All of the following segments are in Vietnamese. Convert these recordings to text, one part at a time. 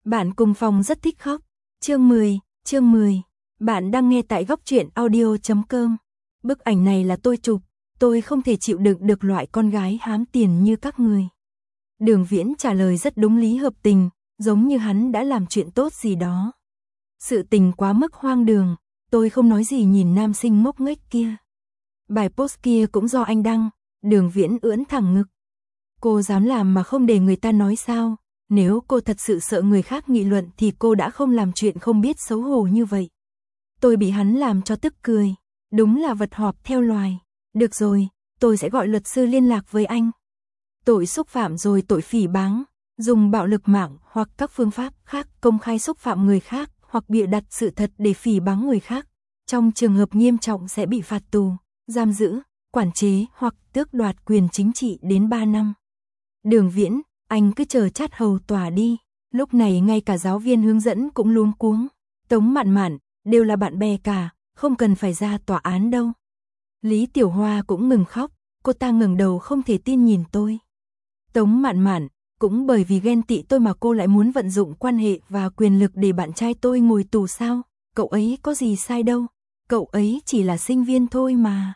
Bạn cùng phòng rất thích khóc. Chương 10. Bạn đang nghe tại góc truyện audio.com. Bức ảnh này là tôi chụp, tôi không thể chịu đựng được loại con gái hám tiền như các người. Đường Viễn trả lời rất đúng lý hợp tình, giống như hắn đã làm chuyện tốt gì đó. Sự tình quá mức hoang đường, tôi không nói gì nhìn nam sinh ngốc nghếch kia. Bài post kia cũng do anh đăng, Đường Viễn ưỡn thẳng ngực. Cô dám làm mà không để người ta nói sao? Nếu cô thật sự sợ người khác nghị luận thì cô đã không làm chuyện không biết xấu hổ như vậy. Tôi bị hắn làm cho tức cười. Đúng là vật họp theo loài. Được rồi, tôi sẽ gọi luật sư liên lạc với anh. Tội xúc phạm rồi tội phỉ báng, dùng bạo lực mạng hoặc các phương pháp khác công khai xúc phạm người khác hoặc bịa đặt sự thật để phỉ báng người khác. Trong trường hợp nghiêm trọng sẽ bị phạt tù, giam giữ, quản chế hoặc tước đoạt quyền chính trị đến 3 năm. Đường Viễn, anh cứ chờ chát hầu tòa đi. Lúc này ngay cả giáo viên hướng dẫn cũng luống cuống. Tống Mạn Mạn, đều là bạn bè cả, không cần phải ra tòa án đâu. Lý Tiểu Hoa cũng ngừng khóc, cô ta ngẩng đầu không thể tin nhìn tôi. Tống Mạn Mạn, cũng bởi vì ghen tị tôi mà cô lại muốn vận dụng quan hệ và quyền lực để bạn trai tôi ngồi tù sao? Cậu ấy có gì sai đâu, cậu ấy chỉ là sinh viên thôi mà.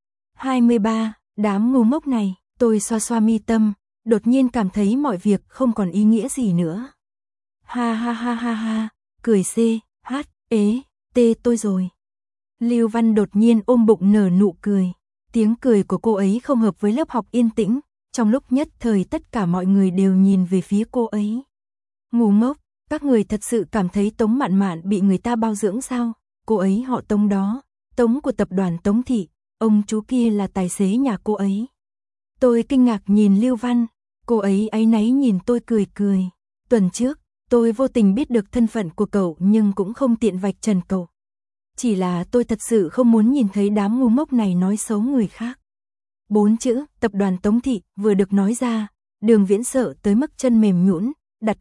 23, đám ngu ngốc này, tôi xoa xoa mi tâm, đột nhiên cảm thấy mọi việc không còn ý nghĩa gì nữa. Ha ha ha ha ha, cười C, H, ế, T tôi rồi. Lưu Văn đột nhiên ôm bụng nở nụ cười. Tiếng cười của cô ấy không hợp với lớp học yên tĩnh, trong lúc nhất thời tất cả mọi người đều nhìn về phía cô ấy. Ngu ngốc, các người thật sự cảm thấy Tống Mạn Mạn bị người ta bao dưỡng sao? Cô ấy họ Tống đó, Tống của tập đoàn Tống Thị, ông chú kia là tài xế nhà cô ấy. Tôi kinh ngạc nhìn Lưu Văn, cô ấy áy náy nhìn tôi cười cười. Tuần trước, tôi vô tình biết được thân phận của cậu nhưng cũng không tiện vạch trần cậu. Chỉ là tôi thật sự không muốn nhìn thấy đám ngu ngốc này nói xấu người khác. 4 chữ, tập đoàn Tống Thị, vừa được nói ra, Đường Viễn sợ tới mức chân mềm nhũn, đặt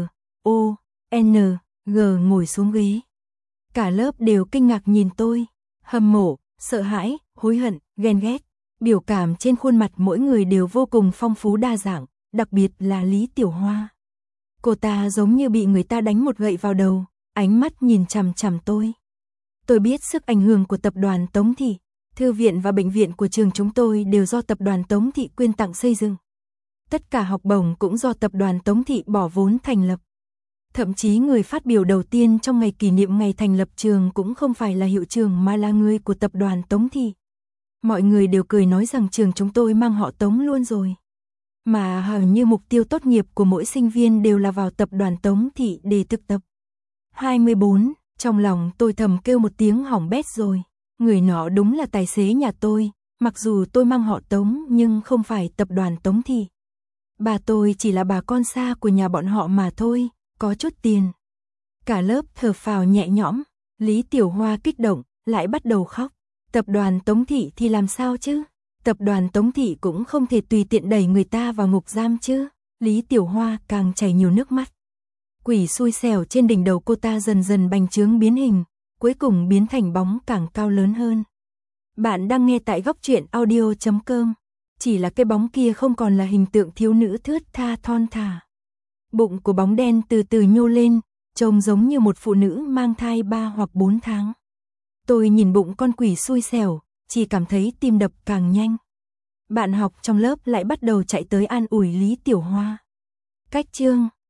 M.O.N.G ngồi xuống ghế. Cả lớp đều kinh ngạc nhìn tôi, hâm mộ, sợ hãi, hối hận, ghen ghét. Biểu cảm trên khuôn mặt mỗi người đều vô cùng phong phú đa dạng, đặc biệt là Lý Tiểu Hoa. Cô ta giống như bị người ta đánh một gậy vào đầu, ánh mắt nhìn chằm chằm tôi. Tôi biết sức ảnh hưởng của tập đoàn Tống Thị, thư viện và bệnh viện của trường chúng tôi đều do tập đoàn Tống Thị quyên tặng xây dựng. Tất cả học bổng cũng do tập đoàn Tống Thị bỏ vốn thành lập. Thậm chí người phát biểu đầu tiên trong ngày kỷ niệm ngày thành lập trường cũng không phải là hiệu trưởng mà là người của tập đoàn Tống Thị. Mọi người đều cười nói rằng trường chúng tôi mang họ Tống luôn rồi. Mà hầu như mục tiêu tốt nghiệp của mỗi sinh viên đều là vào tập đoàn Tống Thị để thực tập. 24, trong lòng tôi thầm kêu một tiếng hỏng bét rồi. Người nọ đúng là tài xế nhà tôi, mặc dù tôi mang họ Tống nhưng không phải tập đoàn Tống Thị. Bà tôi chỉ là bà con xa của nhà bọn họ mà thôi, có chút tiền. Cả lớp thở phào nhẹ nhõm, Lý Tiểu Hoa kích động, lại bắt đầu khóc. Tập đoàn Tống Thị thì làm sao chứ? Tập đoàn Tống Thị cũng không thể tùy tiện đẩy người ta vào ngục giam chứ. Lý Tiểu Hoa càng chảy nhiều nước mắt. Quỷ xui xẻo trên đỉnh đầu cô ta dần dần bành trướng biến hình, cuối cùng biến thành bóng càng cao lớn hơn. Bạn đang nghe tại góc truyện audio.com. Chỉ là cái bóng kia không còn là hình tượng thiếu nữ thướt tha thon thả. Bụng của bóng đen từ từ nhô lên, trông giống như một phụ nữ mang thai 3 hoặc 4 tháng. Tôi nhìn bụng con quỷ xui xẻo, chỉ cảm thấy tim đập càng nhanh. Bạn học trong lớp lại bắt đầu chạy tới an ủi Lý Tiểu Hoa. Cách chương